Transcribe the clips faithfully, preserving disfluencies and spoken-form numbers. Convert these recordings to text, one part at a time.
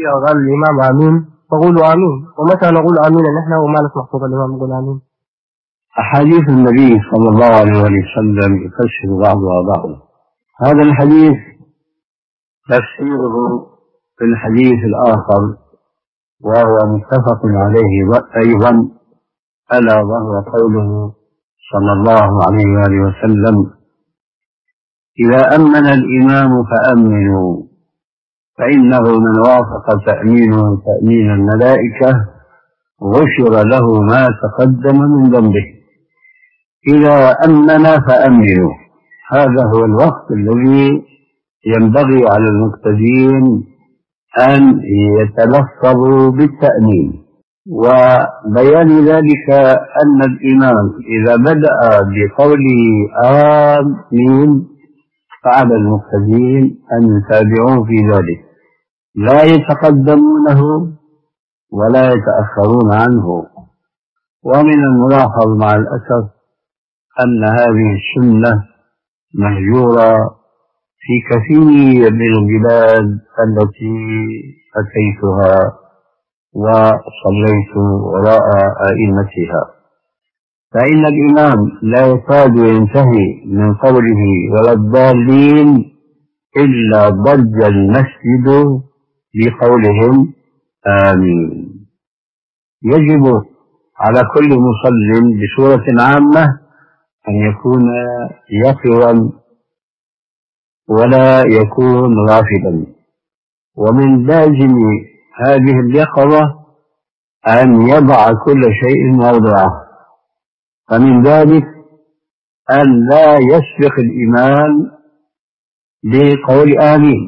فيها وقال الإمام آمين فقولوا آمين، ومتى نقول آمين نحن وما نسمح صوت الإمام نقول آمين؟ أحاديث النبي صلى الله عليه وسلم يفسر بعضها بعضا. هذا الحديث تفسيره في الحديث الآخر وهو متفق عليه أيضا، ألا وهو قوله صلى الله عليه وآله وسلم: إذا أمن الإمام فأمنوا فإنه من وافق تأمينه تأمين الملائكة غفر له ما تقدم من ذنبه. إذا أمن فأمنوا، هذا هو الوقت الذي ينبغي على المقتدين أن يتلفظوا بالتأمين. وبيان ذلك أن الإمام إذا بدأ بقوله آمين فعلى المقتدين أن يتابعوه في ذلك، لا يتقدمونه ولا يتأخرون عنه. ومن الملاحظ مع الأسف أن هذه السنة مهجورة في كثير من البلاد التي أتيتها وصليت وراء أئمتها، فإن الإمام لا يكاد ينتهي من قوله ولا الضالين إلا ضج المسجد بقولهم آمين. يجب على كل مصل بصورة عامة أن يكون يقظا ولا يكون غافلا، ومن لازم هذه اليقظة أن يضع كل شيء موضعه، فمن ذلك أن لا يسبق الإمام بقول آمين،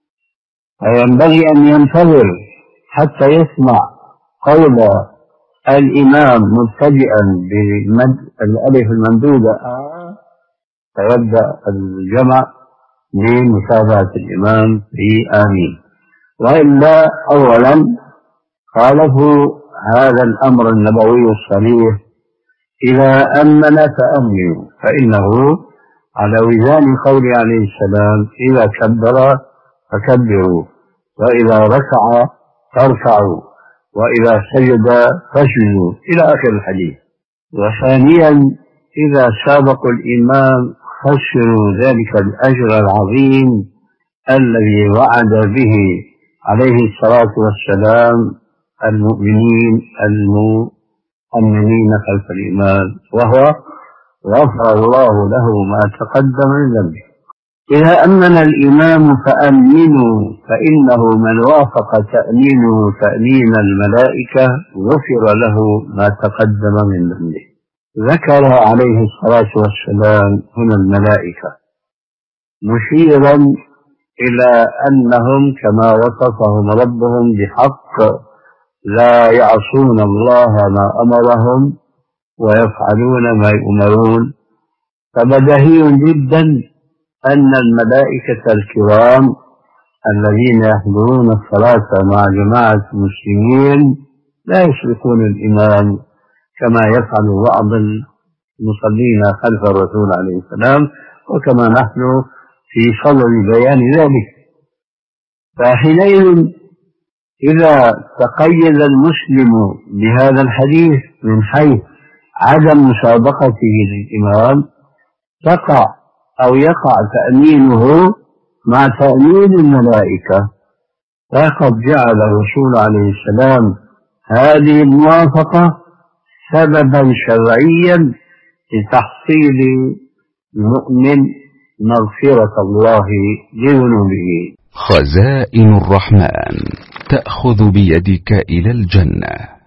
فينبغي أن ينتظر حتى يسمع قول الإمام مبتدئا بالألف الممدودة آه فيبدأ الجمع بمتابعة الإمام في آمين، وإلا أولا خالفوا هذا الأمر النبوي الصريح: إذا أمن فأمنوا، فإنه على وزان قول عليه السلام: إذا كبر فكبروا، وإذا ركع فاركعوا، وإذا سجد فاسجدوا، إلى آخر الحديث. وثانيا إذا سابقوا الإمام خسروا ذلك الأجر العظيم الذي وعد به عليه الصلاة والسلام المؤمنين المؤمنين خلف الإمام، وهو غفر الله له ما تقدم من ذنبه. إذا أمن الإمام فأمنوا فإنه من وافق تأمينه تأمين الملائكة غفر له ما تقدم من ذنبه. ذكر عليه الصلاة والسلام هنا الملائكة مشيرا إلى أنهم كما وصفهم ربهم بحق لا يعصون الله ما أمرهم ويفعلون ما يؤمرون. فبديهي جدا أن الملائكة الكرام الذين يحضرون الصلاة مع جماعة المسلمين لا يسبقون الإمام كما يفعل بعض المصلين خلف الرسول عليه السلام، وكما نحن في صدد بيان ذلك. فحينئذ إذا تقيد المسلم بهذا الحديث من حيث عدم مسابقته للإمام تقع أو يقع تأمينه مع تأمين الملائكة، فقد جعل الرسول عليه السلام هذه الموافقة سببا شرعيا لتحصيل المؤمن مغفرة الله لذنوبه. خزائن الرحمن تأخذ بيدك إلى الجنة.